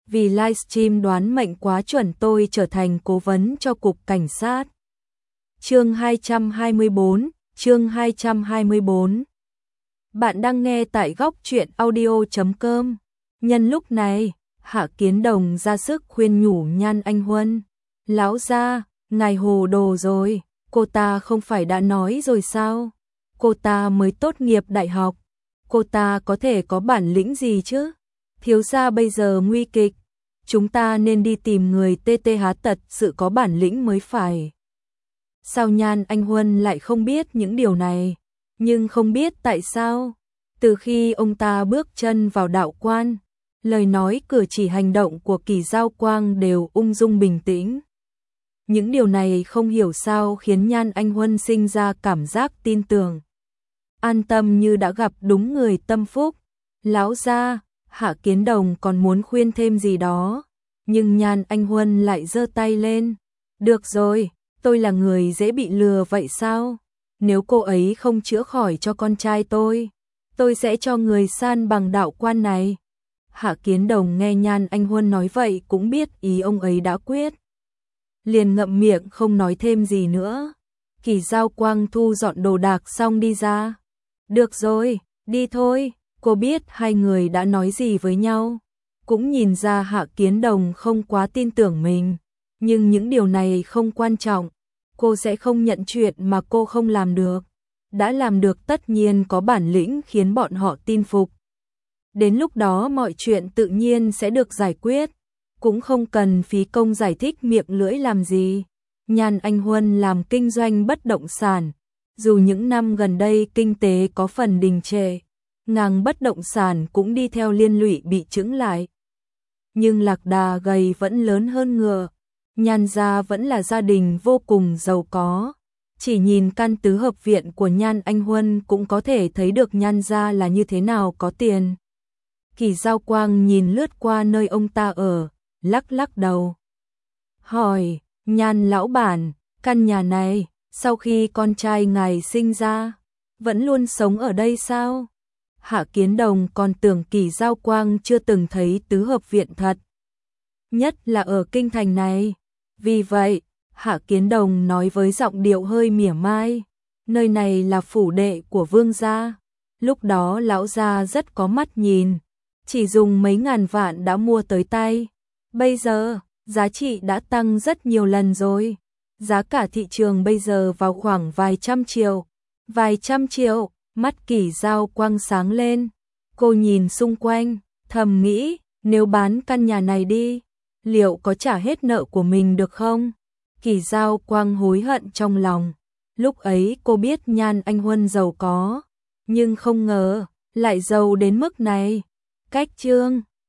vì livestream đoán mệnh quá chuẩn tôi trở thành cố vấn cho cục cảnh sát. Chương 224. Bạn đang nghe tại góc truyện audio.com. Nhân lúc này, Hạ Kiến Đồng ra sức khuyên nhủ Nhan Anh Huân. Lão gia, ngài hồ đồ rồi, cô ta không phải đã nói rồi sao? Cô ta mới tốt nghiệp đại học, cô ta có thể có bản lĩnh gì chứ? Thiếu gia bây giờ nguy kịch, chúng ta nên đi tìm người TTH thật sự có bản lĩnh mới phải. Sao Nhan Anh Huân lại không biết những điều này? Nhưng không biết tại sao, từ khi ông ta bước chân vào đạo quan, lời nói cử chỉ hành động của Kỳ Giao Quang đều ung dung bình tĩnh. Những điều này không hiểu sao khiến Nhan Anh Huân sinh ra cảm giác tin tưởng, an tâm như đã gặp đúng người tâm phúc. Lão gia, Hạ Kiến Đồng còn muốn khuyên thêm gì đó, nhưng Nhan Anh Huân lại giơ tay lên. Được rồi, tôi là người dễ bị lừa vậy sao? Nếu cô ấy không chữa khỏi cho con trai tôi sẽ cho người san bằng đạo quan này. Hạ Kiến Đồng nghe Nhan Anh Huân nói vậy cũng biết ý ông ấy đã quyết, liền ngậm miệng không nói thêm gì nữa. Kỳ Giao Quang thu dọn đồ đạc xong đi ra. Được rồi, đi thôi. Cô biết hai người đã nói gì với nhau, cũng nhìn ra Hạ Kiến Đồng không quá tin tưởng mình, nhưng những điều này không quan trọng, cô sẽ không nhận chuyện mà cô không làm được. Đã làm được tất nhiên có bản lĩnh khiến bọn họ tin phục. Đến lúc đó mọi chuyện tự nhiên sẽ được giải quyết, cũng không cần phí công giải thích miệng lưỡi làm gì. Nhan Anh Huân làm kinh doanh bất động sản, dù những năm gần đây kinh tế có phần đình trệ, ngành bất động sản cũng đi theo liên lụy bị chững lại. Nhưng lạc đà gầy vẫn lớn hơn ngựa, Nhan gia vẫn là gia đình vô cùng giàu có. Chỉ nhìn căn tứ hợp viện của Nhan Anh Huân cũng có thể thấy được Nhan gia là như thế nào có tiền. Kỳ Giao Quang nhìn lướt qua nơi ông ta ở, lắc lắc đầu. Hỏi, Nhan lão bản, căn nhà này, sau khi con trai ngài sinh ra, vẫn luôn sống ở đây sao? Hạ Kiến Đồng còn tưởng Kỳ Giao Quang chưa từng thấy tứ hợp viện thật, nhất là ở kinh thành này. Vì vậy, Hạ Kiến Đồng nói với giọng điệu hơi mỉa mai, nơi này là phủ đệ của vương gia. Lúc đó lão gia rất có mắt nhìn, chỉ dùng mấy ngàn vạn đã mua tới tay. Bây giờ, giá trị đã tăng rất nhiều lần rồi. Giá cả thị trường bây giờ vào khoảng vài trăm triệu. Vài trăm triệu, mắt Kỳ Giao Quang sáng lên. Cô nhìn xung quanh, thầm nghĩ, nếu bán căn nhà này đi, liệu có trả hết nợ của mình được không? Kỳ Giao Quang hối hận trong lòng. Lúc ấy cô biết Nhan Anh Huân giàu có, nhưng không ngờ lại giàu đến mức này. Cách chương